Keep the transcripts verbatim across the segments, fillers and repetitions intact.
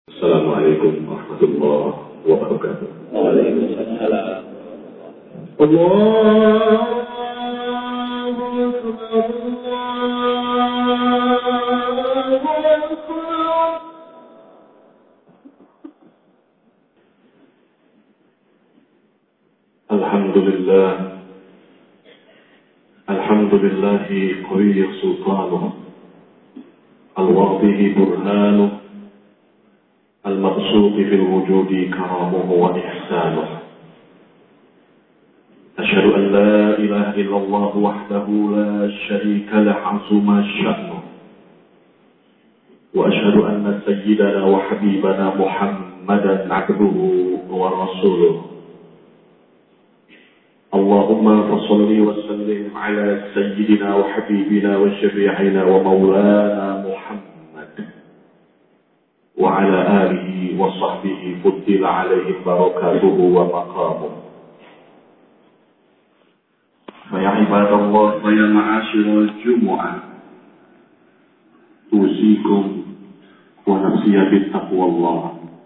Assalamualaikum warahmatullahi wabarakatuh. Waalaikumsalam. Allahu Akbar. Alhamdulillah. Alhamdulillahi qawiyyi sultanuh. Al-wadhihi burhanuh. المبسوط في الوجود كرامه وإحسانه أشهد أن لا إله إلا الله وحده لا شريك له عظم شأنه وأشهد أن سيدنا وحبيبنا محمدا عبده ورسوله اللهم فصل وسلم على سيدنا وحبيبنا وشفيعنا ومولانا محمد وعلى آله وصحبه فضل عليهم بركاته ومقامه فيا عباد الله فيا معاشر الجمعة أوصيكم ونفسي بتقوى الله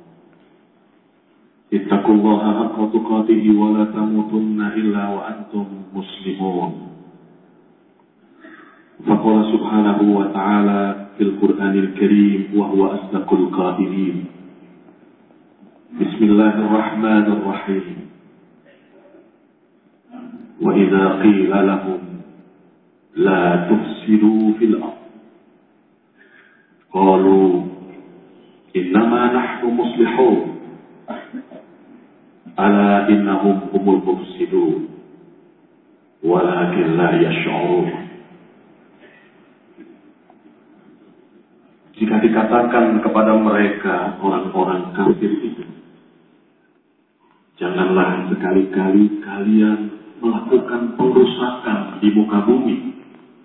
اتقوا الله حق تقاته ولا تموتن إلا وأنتم مسلمون فقال سبحانه وتعالى في القرآن الكريم وهو أصدق القائلين بسم الله الرحمن الرحيم وإذا قيل لهم لا تفسدوا في الأرض قالوا إنما نحن مصلحون ألا إنهم هم المفسدون ولكن لا يشعرون. Jika dikatakan kepada mereka orang-orang kafir itu, janganlah sekali-kali kalian melakukan pengrusakan di muka bumi.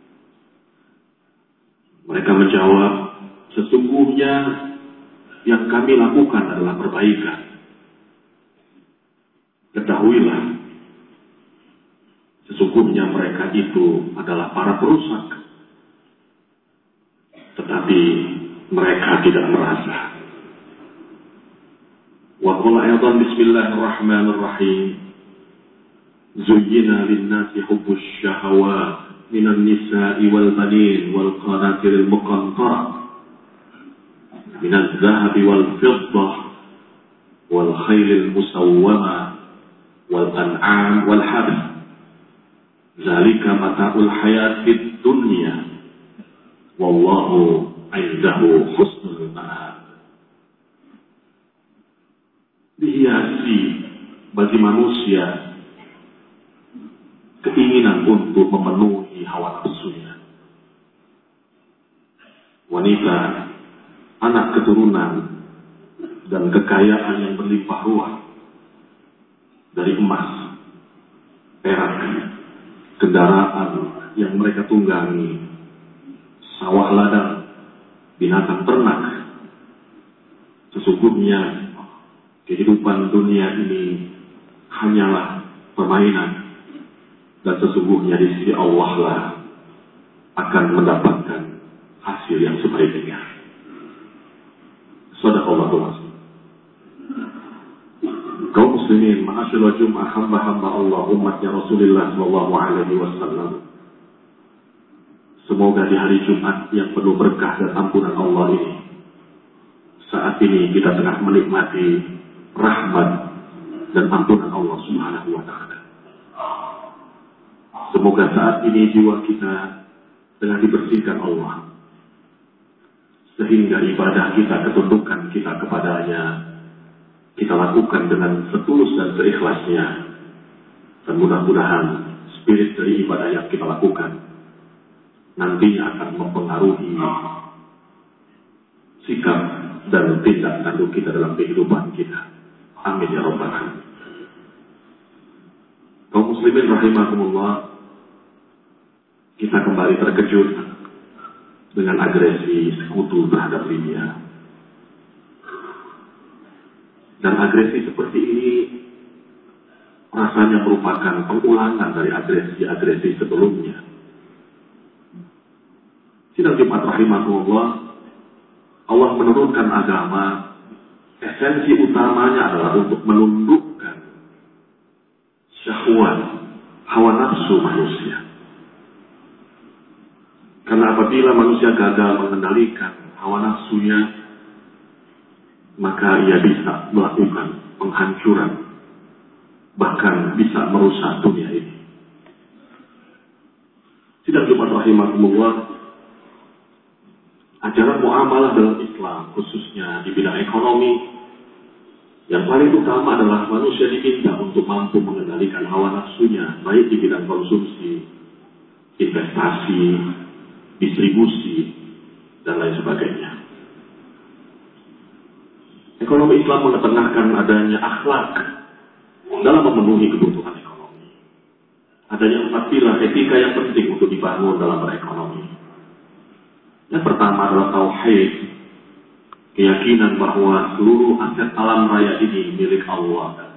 Mereka menjawab, sesungguhnya yang kami lakukan adalah perbaikan. Ketahuilah, sesungguhnya mereka itu adalah para perusak. Tetapi mereka tidak merasa. Wa qul ayatan bismillahirrahmanirrahim. Zuyyina lin-nasi hubbus syahawat minan nisa'i wal banin wal qanatiril muqantarah minaz zahabi wal fiddah wal khailil musawwamah wal an'am wal harth. Zalika mata'ul hayatid dunya. Wallahu indahu husnul ma'ab. Dihiasi bagi manusia keinginan untuk memenuhi hawa nafsunya. Wanita, anak keturunan dan kekayaan yang berlimpah ruah dari emas, perak, kendaraan yang mereka tunggangi, sawah ladang, binatang ternak. Sesungguhnya kehidupan dunia ini hanyalah permainan, dan sesungguhnya di sisi Allah lah akan mendapatkan hasil yang sebaiknya. Shadaqallahul azim. Kaum muslimin, ma'asyiral jum'ah, hamba-hamba Allah, umatnya Rasulullah sallallahu alaihi wasallam. Semoga di hari Jumat yang penuh berkah dan ampunan Allah ini, saat ini kita tengah menikmati rahmat dan ampunan Allah Subhanahu wa ta'ala. Semoga saat ini jiwa kita tengah dibersihkan Allah, sehingga ibadah kita, ketundukan kita kepadanya, kita lakukan dengan setulus dan seikhlasnya. Dan mudah-mudahan spirit dari ibadah yang kita lakukan nantinya akan mempengaruhi sikap dan tindak tanduk kita dalam kehidupan kita. Amin ya rabbal alamin. Kaum muslimin rahimakumullah, kita kembali terkejut dengan agresi sekutu terhadap Libya. Dan agresi seperti ini rasanya merupakan pengulangan dari agresi-agresi sebelumnya. Sidang Jumat rahimahullah, Allah menurunkan agama esensi utamanya adalah untuk menundukkan syahwat, hawa nafsu manusia. Karena apabila manusia gagal mengendalikan hawa nafsunya, maka ia bisa melakukan penghancuran, bahkan bisa merusak dunia ini. Sidang Jumat rahimakumullah, ajaran muamalah dalam Islam, khususnya di bidang ekonomi, yang paling utama adalah manusia diminta untuk mampu mengendalikan hawa nafsunya, baik di bidang konsumsi, investasi, distribusi, dan lain sebagainya. Ekonomi Islam mengetengahkan adanya akhlak dalam memenuhi kebutuhan ekonomi. Adanya empat pilar etika yang penting untuk dibangun dalam berekonomi. Yang pertama adalah tauhid, keyakinan bahwa seluruh aset alam raya ini milik Allah.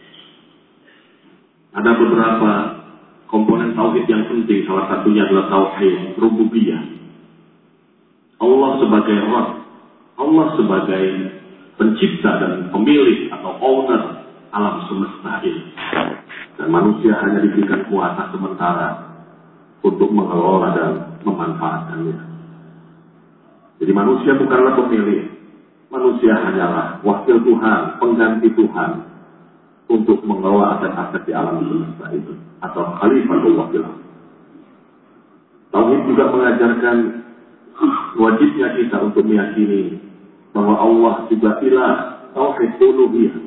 Ada beberapa komponen tauhid yang penting, salah satunya adalah tauhid rububiyah. Allah sebagai Rabb, Allah sebagai pencipta dan pemilik atau owner alam semesta ini. Dan manusia hanya diberikan kuasa sementara untuk mengelola dan memanfaatkannya. Jadi manusia bukanlah pemilik, manusia hanyalah wakil Tuhan, pengganti Tuhan untuk mengelola aset-aset di alam semesta itu, atau khalifatul wakil. Tauhid juga mengajarkan wajibnya kita untuk meyakini bahwa Allah juga ilah, tauhid uluhiyah.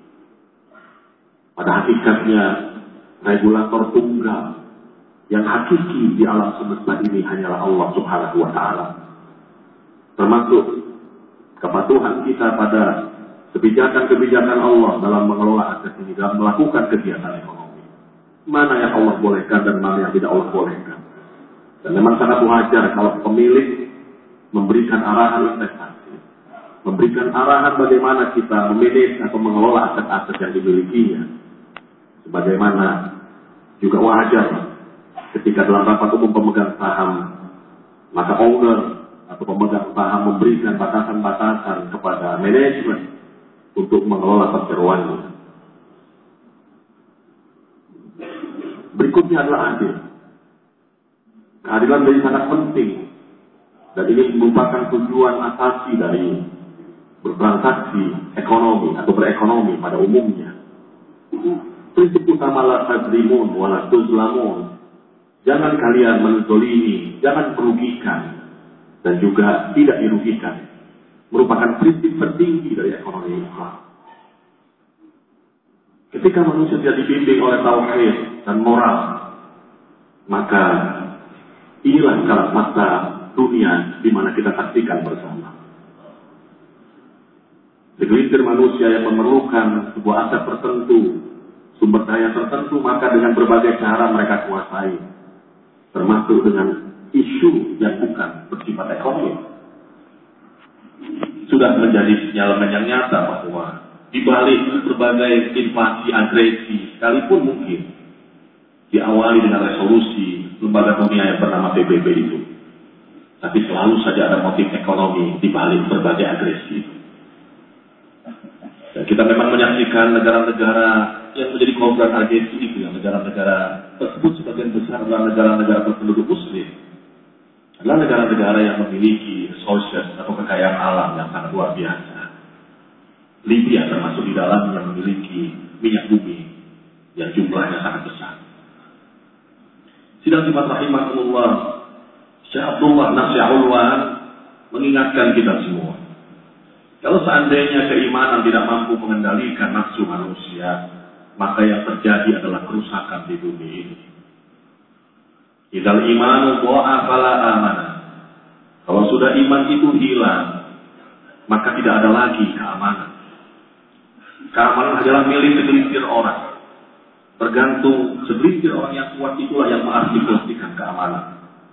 Pada hakikatnya regulator tunggal yang hakiki di alam semesta ini hanyalah Allah Subhanahu wa taala. Termasuk kepatuhan kita pada kebijakan-kebijakan Allah dalam mengelola aset ini, dalam melakukan kegiatan ekonomi. Mana yang Allah bolehkan dan mana yang tidak Allah bolehkan. Dan memang sangat wajar kalau pemilik memberikan arahan investasi, memberikan arahan bagaimana kita memanage atau mengelola aset-aset yang dimilikinya. Sebagaimana juga wajar ketika dalam rapat umum pemegang saham, maka owner atau pemegang saham memberikan batasan-batasan kepada manajemen untuk mengelola perseroannya. Berikutnya adalah adil. Keadilan menjadi sangat penting, dan ini merupakan tujuan asasi dari bertransaksi ekonomi atau berekonomi pada umumnya. Prinsip utama la tazlimun wa la tuzlamun. Jangan kalian menzolimi, jangan merugikan, dan juga tidak dirugikan, merupakan prinsip tertinggi dari ekonomi Islam. Ketika manusia tidak dibimbing oleh tauhid dan moral, maka inilah kalah masa dunia di mana kita saksikan bersama. Segelintir manusia yang memerlukan sebuah aset tertentu, sumber daya tertentu, maka dengan berbagai cara mereka kuasai, termasuk dengan isu yang bukan bersifat ekonomi. Sudah menjadi sinyalemen yang nyata bahwa di balik berbagai invasi agresi, sekalipun mungkin diawali dengan resolusi lembaga dunia yang bernama P B B itu, tapi selalu saja ada motif ekonomi di balik berbagai agresi itu. Dan kita memang menyaksikan negara-negara yang menjadi korban agresi itu, yang negara-negara tersebut sebagian besar adalah negara-negara berpenduduk muslim, adalah negara-negara yang memiliki resources atau kekayaan alam yang sangat luar biasa. Libya termasuk di dalam yang memiliki minyak bumi yang jumlahnya sangat besar. Sidang Jumat rahimakumullah, Syekh Abdullah Nasi'ulwan mengingatkan kita semua, kalau seandainya keimanan tidak mampu mengendalikan nafsu manusia, maka yang terjadi adalah kerusakan di bumi ini. Idzal imanu dha'a fala amana. Kalau sudah iman itu hilang, maka tidak ada lagi keamanan. Keamanan adalah milik segelintir orang. Tergantung segelintir orang yang kuat itulah yang mengartikulasikan keamanan.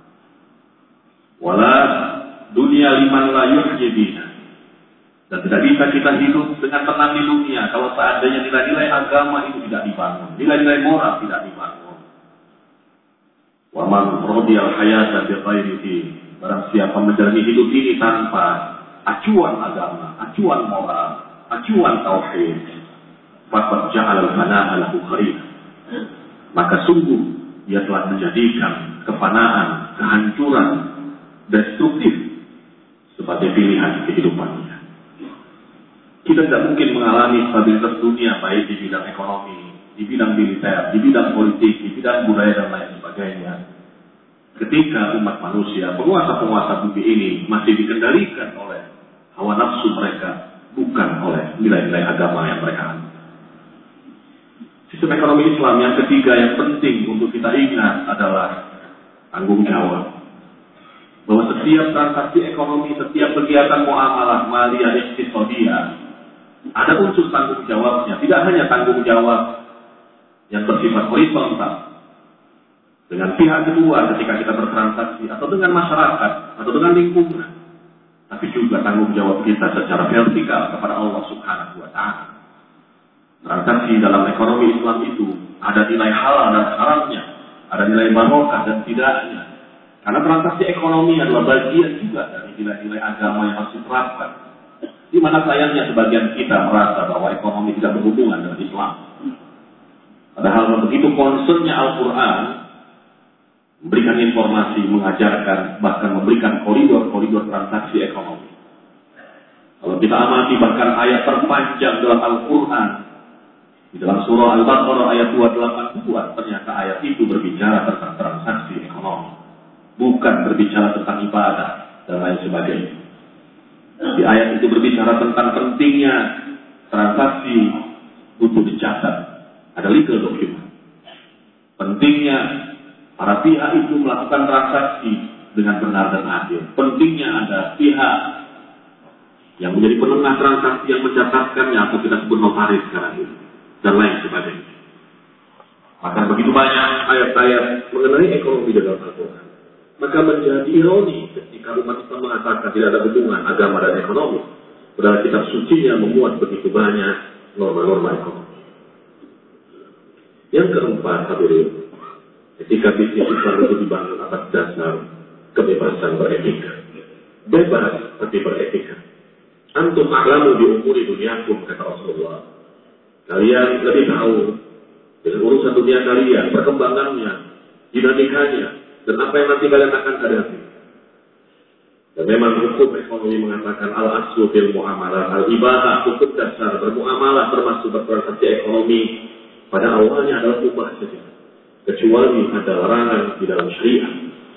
Wala dunia liman la yuhyi biha. Dan tidak bisa kita hidup dengan tenang di dunia kalau seandainya nilai-nilai agama itu tidak dibangun, nilai-nilai moral tidak dibangun. Wa man radiyal hayata bi ghairihi. Barang siapa menjalani hidup ini tanpa acuan agama, acuan moral, acuan tauhid, faqad ja'ala al-fana'a lahu kharina. Maka sungguh dia telah menjadikan kefanaan, kehancuran, destruktif sebagai pilihan kehidupannya. Kita tidak mungkin mengalami stabilitas dunia baik di bidang ekonomi, di bidang militer, di bidang politik, di bidang budaya dan lain sebagainya, ketika umat manusia, penguasa-penguasa bumi ini masih dikendalikan oleh hawa nafsu mereka, bukan oleh nilai-nilai agama yang mereka anut. Sistem ekonomi Islam yang ketiga yang penting untuk kita ingat adalah tanggung jawab. Bahwa setiap transaksi ekonomi, setiap kegiatan muamalah, maliyah, iqtisadiyah, ada unsur tanggung jawabnya. Tidak hanya tanggung jawab yang bersifat horizontal dengan pihak kedua ketika kita bertransaksi, atau dengan masyarakat, atau dengan lingkungan, tapi juga tanggung jawab kita secara vertikal kepada Allah Subhanahu wa Ta'ala. Transaksi dalam ekonomi Islam itu ada nilai halal dan haramnya, ada nilai barokah dan tidaknya. Karena transaksi ekonomi adalah bagian juga dari nilai-nilai agama yang harus diterapkan. Di mana sayangnya sebagian kita merasa bahwa ekonomi tidak berhubungan dengan Islam. Padahal begitu concernnya Al-Quran memberikan informasi, mengajarkan, bahkan memberikan koridor-koridor transaksi ekonomi. Kalau kita amati bahkan ayat terpanjang dalam Al-Quran, di dalam surah Al-Baqarah ayat dua ratus delapan puluh dua, ternyata ayat itu berbicara tentang transaksi ekonomi, bukan berbicara tentang ibadah dan lain sebagainya. Di ayat itu berbicara tentang pentingnya transaksi untuk dicatat, ada legal document. Pentingnya para pihak itu melakukan transaksi dengan benar dan adil. Pentingnya ada pihak yang menjadi penengah transaksi yang mencatatkannya, atau kita sebut notaris sekarang ini, dan lain sebagainya. Maka begitu banyak ayat-ayat mengenai ekonomi dalam Al-Quran. Maka menjadi ironi ketika umat Islam mengatakan tidak ada hubungan agama dan ekonomi, padahal kitab sucinya memuat begitu banyak norma-norma ekonomi. Yang keempat, hadirin, ketika bisnis Islam itu dibangun atas dasar kebebasan beretika, bebas tapi beretika. Antum a'lamu bi umuri dunyakum, kata Rasulullah. Kalian lebih tahu dengan urusan dunia kalian, perkembangannya, dinamikanya, dan apa yang nanti kalian akan hadapi. Dan memang hukum ekonomi mengatakan al-aslu fil muamalah, al-ibadah, hukum dasar bermuamalah termasuk bertransaksi ekonomi pada awalnya adalah mubah saja, kecuali ada larangan di dalam syariat.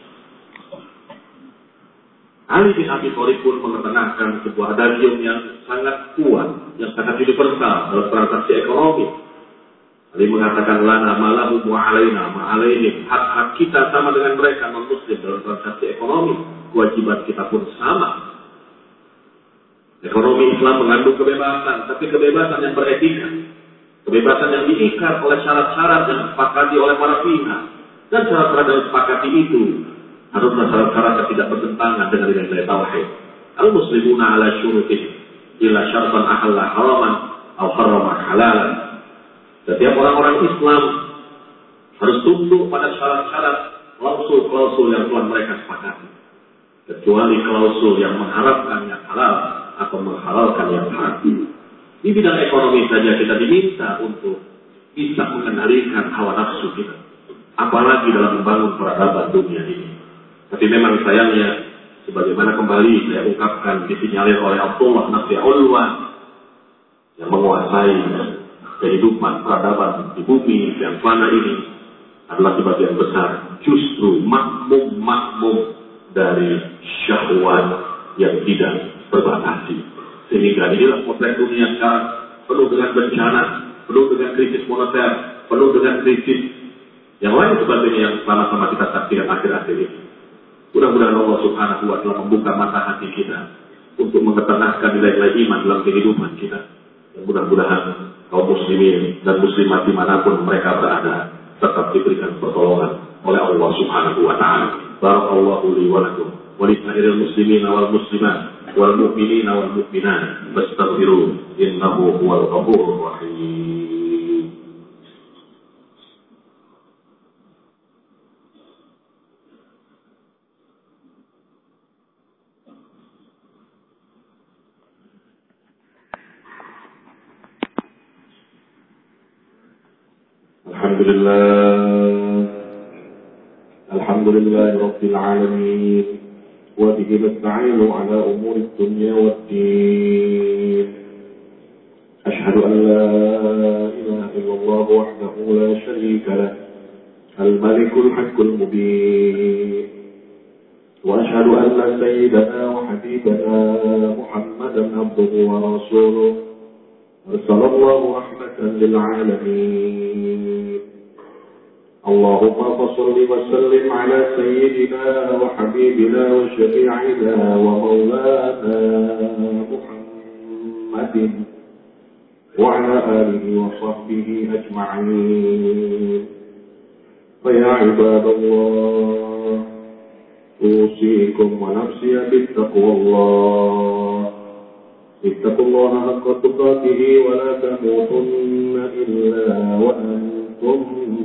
Ali bin Abi Thalib pun mengetengahkan sebuah adagium yang sangat kuat, yang sangat universal dalam transaksi ekonomi. Ali mengatakan lana malahu wa alaina ma alaihim, hak-hak kita sama dengan mereka non-muslim dalam transaksi ekonomi, kewajiban kita pun sama. Ekonomi Islam mengandung kebebasan, tapi kebebasan yang beretika, kebebasan yang diikat oleh syarat-syarat yang disepakati oleh para pihak, dan syarat-syarat yang disepakati itu haruslah syarat-syarat yang tidak bertentangan dengan nilai-nilai tauhid. Al-muslimuna ala syurutihim illa syartan ahalla haraman atau harama halalan. Setiap orang-orang Islam harus tunduk pada syarat-syarat, klausul-klausul yang telah mereka sepakati, kecuali klausul yang mengharapkan yang halal atau menghalalkan yang haram. Di bidang ekonomi saja kita diminta untuk bisa mengendalikan hawa nafsu kita, apalagi dalam membangun peradaban dunia ini. Tapi memang sayangnya, sebagaimana kembali saya ungkapkan disinyalir oleh Abdullah Nasir Ulwan yang menguasai kehidupan peradaban di bumi yang fana ini adalah sebagian besar justru makmum-makmum dari syahwat yang tidak berbatasi. Sehingga inilah potret dunia sekarang penuh dengan bencana, penuh dengan krisis moneter, penuh dengan krisis yang lain sebagainya yang sama-sama kita saksikan akhir-akhir ini. Mudah-mudahan Allah Subhanahu wa Ta'ala membuka mata hati kita untuk mengetengahkan nilai-nilai iman dalam kehidupan kita. Dan mudah-mudahan kaum muslimin dan muslimat dimanapun mereka berada tetap diberikan pertolongan oleh Allah Subhanahu wa Ta'ala. Barakallahu li wa lakum wa li sa'iril muslimin wal muslimat wal mu'minin wal mu'minat fastaghfiru innahu huwal ghafurur rahim. الحمد لله الحمد لله رب العالمين وبه نستعين على أمور الدنيا والدين أشهد أن لا إله إلا الله وحده لا شريك له الملك الحق المبين وأشهد أن سيدنا وحبيبنا محمدا عبده ورسوله أرسل الله رحمة للعالمين اللهم صل وسلم على سيدنا وحبيبنا وشفيعنا ومولانا محمد وعلى آله وصحبه أجمعين فيا عباد الله أوصيكم ونفسي بتقوى الله اتقوا الله حق تقاته ولا تموتن إلا وأنتم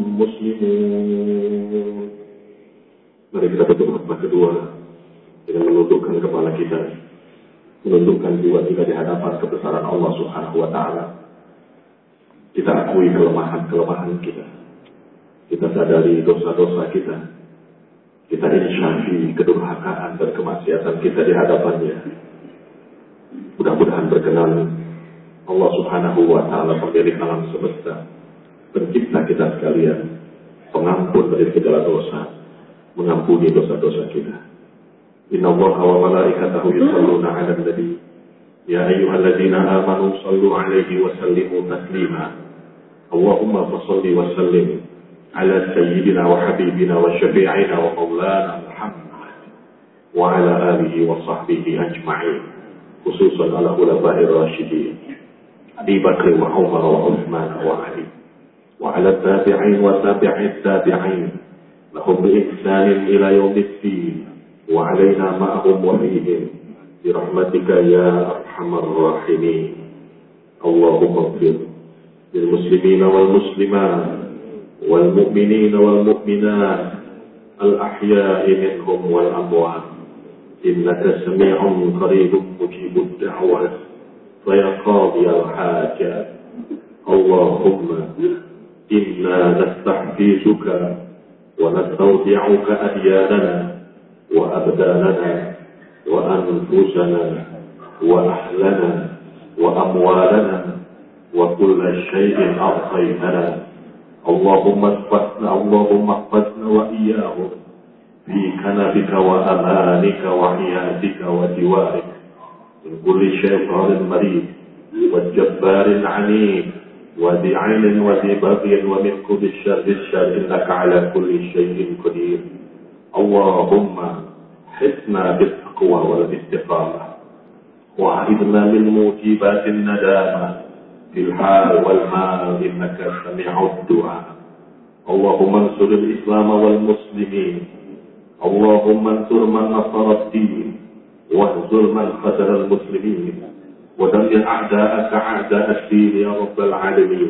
muslimun. Mari kita tutup khutbah kedua dengan menundukkan kepala kita, menundukkan jiwa kita di hadapan kebesaran Allah Subhanahu wa taala. Kita akui kelemahan-kelemahan kita. Kita sadari dosa-dosa kita. Kita insyafi kedurhakaan dan kemaksiatan kita di hadapannya. Mudah-mudahan berkenan Allah Subhanahu wa taala pemilik alam semesta, pencipta kita sekalian, pengampun dari segala dosa, mengampuni dosa-dosa kita. Inna Allaha wa malaikatahu yusalluna 'alan nabi ya ayyuhalladzina amanu sallu 'alaihi wa sallimu taslima. Allahumma shalli wa sallim ala sayyidina wa habibina wa syafi'ina wa maulana Muhammad wa ala alihi wa sahbihi ajma'in, khususan ala khulafa'ir rasyidin Abi Bakr wa Umar wa Utsman wa Ali وعلى التابعين وتابع التابعين لهم بإحسان إلى يوم الدين وعلينا معهم وفيهم برحمتك يا أرحم الراحمين. اللهم اغفر للمسلمين والمسلمات والمؤمنين والمؤمنات الأحياء منهم والأموات إنك سميع قريب مجيب الدعوات فيا قاضي الحاجات. اللهم إنا نستحدثك ونستودعك أدياننا وأبداننا وأنفسنا وأهلنا وأموالنا وكل شيء أعطيتنا. اللهم احفظنا اللهم احفظنا وإياهم في كنفك وأمانك وحياتك وجوارك من كل شيطان مريض والجبار عنيد وذي عين وذي بغي ومن كل الشر الشر إنك على كل شيء قدير. اللهم حسنا بالتقوى والاستقامة وأعذنا من موجبات الندامة في الحال والمال إنك سميع الدعاء. اللهم انصر الإسلام والمسلمين. اللهم انصر من نصر الدين واهزم من خذل المسلمين ودمر أعداءك أعداء الدين يا رب العالمين.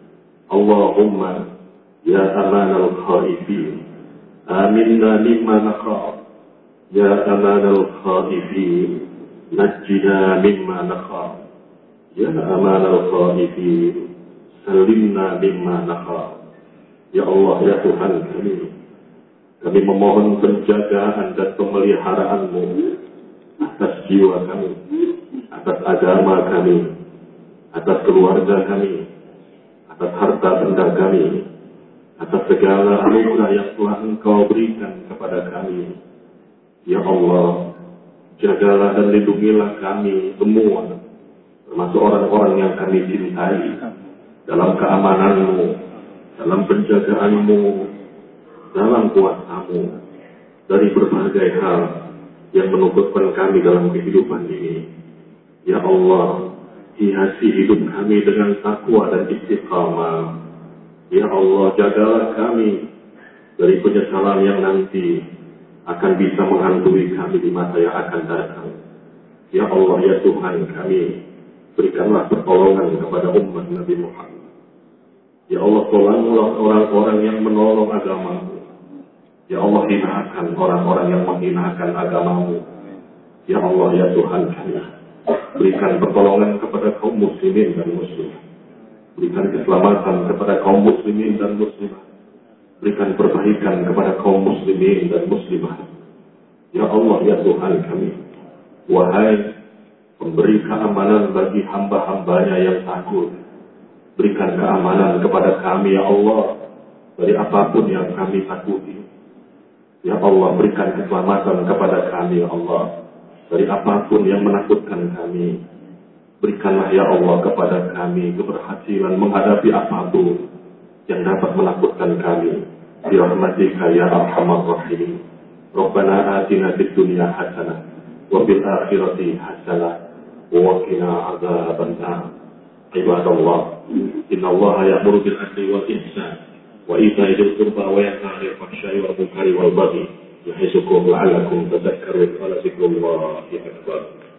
اللهم يا أمان الخائفين آمنا مما نخاف. يا أمان الخائفين نجنا مما نخاف. يا أمان الخائفين سلمنا مما نخاف. Ya Allah, ya Tuhan kami, kami memohon penjagaan dan pemeliharaanmu atas jiwa kami, atas agama kami, atas keluarga kami, atas harta benda kami, atas segala anugerah yang telah Engkau berikan kepada kami. Ya Allah, jagalah dan lindungilah kami semua, termasuk orang-orang yang kami cintai, dalam keamananmu, dalam penjagaanmu, dalam kuasamu, dari berbagai hal yang menukutkan kami dalam kehidupan ini. Ya Allah, hiasi hidup kami dengan takwa dan istiqamah. Ya Allah, jagalah kami dari penyesalan yang nanti akan bisa menghantui kami di masa yang akan datang. Ya Allah, ya Tuhan kami, berikanlah pertolongan kepada umat Nabi Muhammad. Ya Allah, tolonglah orang-orang yang menolong agamamu. Ya Allah, hinakan orang-orang yang menghinakan agamamu. Ya Allah, ya Tuhan kami, berikan pertolongan kepada kaum muslimin dan muslimat. Berikan keselamatan kepada kaum muslimin dan muslimah. Berikan perbaikan kepada kaum muslimin dan muslimah. Ya Allah, ya Tuhan kami, wahai pemberi keamanan bagi hamba-hambanya yang takut, berikan keamanan kepada kami, ya Allah, dari apapun yang kami takuti. Ya Allah, berikan keselamatan kepada kami, ya Allah, dari apapun yang menakutkan kami. Berikanlah, ya Allah, kepada kami keberhasilan menghadapi apapun yang dapat menakutkan kami. Bi rahmatika ya arhamar rahimin. Rabbana atina fid dunya hasanah wa fil akhirati hasanah wa qina adzaban nar. Ibadallah, innallaha ya'muru bil adli wal ihsan wa ita'i dzil qurba wa yanha 'anil fahsya'i wal munkari wal baghi ya'izukum la'allakum tadhakkarun. Wa la dzikrullahi akbar.